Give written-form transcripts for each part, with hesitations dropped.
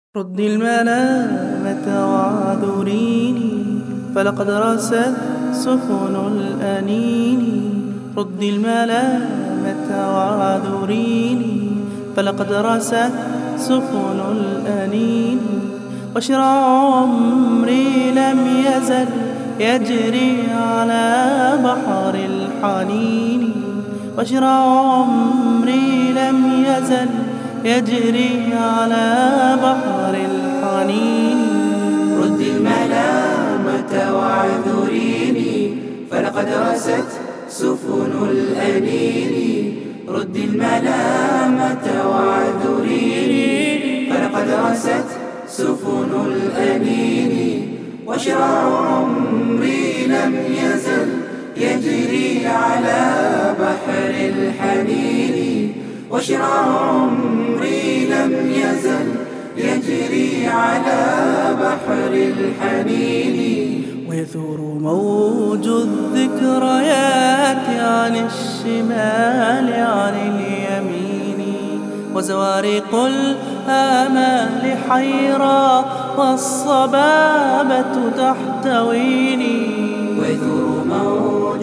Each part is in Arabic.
ردي الملامة واعذريني فلقد رست سفن الأنين. ردي الملامة واعذريني فلقد رست سفن الأنين. وشرع عمري لم يزل يجري على بحر الحنين. وشرع عمري لم يزل يجري على بحر الحنين. ردي الملامة واعذريني فلقد رست سفن الأنين. ردي الملامة واعذريني فلقد رست سفن الأنين. وشرع عمري لم يزل يجري على بحر الحنين. وشرع عمري لم يزل يجري على بحر الحنين. ويثور موج الذكريات عن الشمال عن اليمين. وزوارق الآمال حيرى والصبابة تحتويني. ويثور موج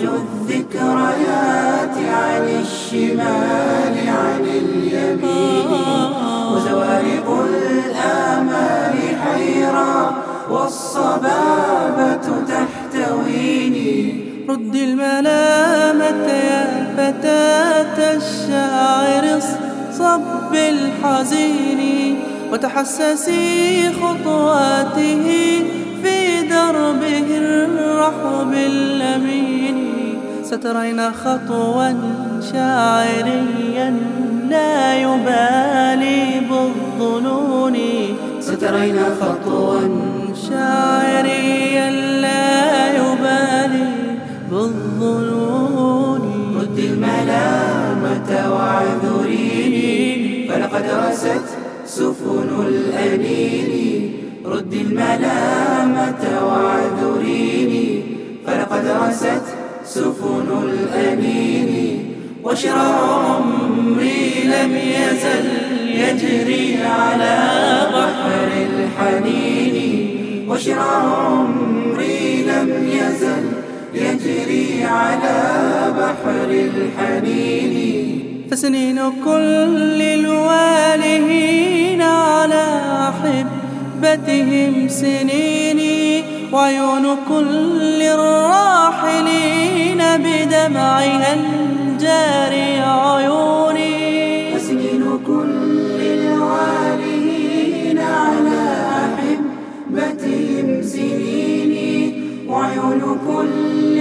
الذكريات عن الشمال عن اليمين. وزوارق الآمال حيرى والصبابة تحتويني. ردي الملامة يا فتاة الشاعر صب الحزين. وتحسسي خطواته في دربه الرحب اللمين. سترين خطوا شاعريا لا يبالي بالظنون. سترين خطوا شاعريا لا يبالي بالظنون. ردي الملامة واعذريني فلقد رست سفن الأنين. ردي الملامة واعذريني فلقد رست سفن الأنين. وشرع عمري لم يزل يجري على بحر الحنين. وشرع عمري لم يزل يجري على بحر الحنين. فسنين كل الوالهين على أحبتهم سنيني. وعيون كل الراحلين بدمعها الجاري عيوني. فسنين كل الوالهين على أحبتهم سنيني. وعيون كل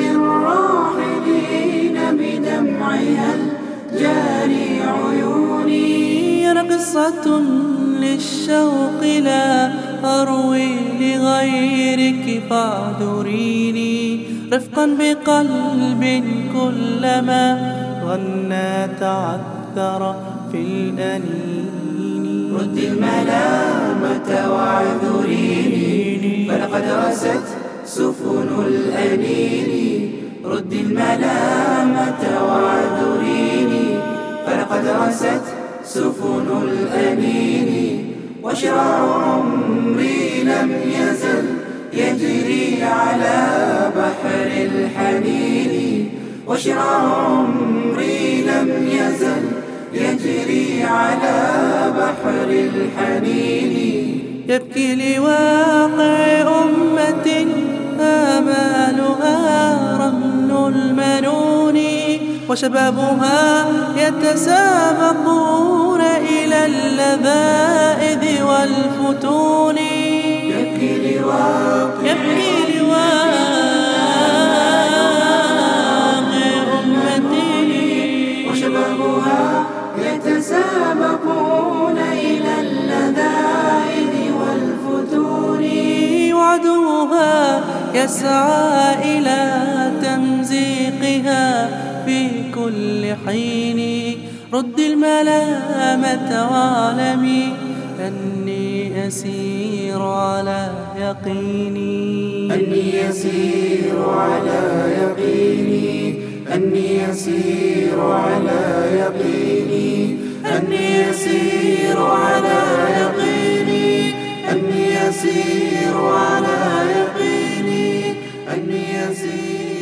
الراحلين بدمعها الجاري عيوني. أنا قصة للشوق لا أروي لغيرك فاعذريني. رفقا بقلب كلما غنى تعثر في الأنين. ردي الملامة واعذريني فلقد رست سفن الأنين. ردي الملامة واعذريني فلقد رست سفن الأنين. وشرع عمري لم يزل يجري على بحر الحنين. وشرع عمري لم يزل يجري على بحر الحنين. يبكي لواقع أمة آمالها رمل المنون. وشبابها يتسابقون إلى اللذائذ والفتون. يبكي لواقع أمتي وشبابها يتسابقون إلى اللذائذ والفتون. وعدوها يسعى إلى تمزيقها في كل حين. ردي الملامة واعلمي أني أسير على يقيني. أني أسير على يقيني. أني أسير على يقيني. أني أسير على يقيني. يسير على يقيني أني يسير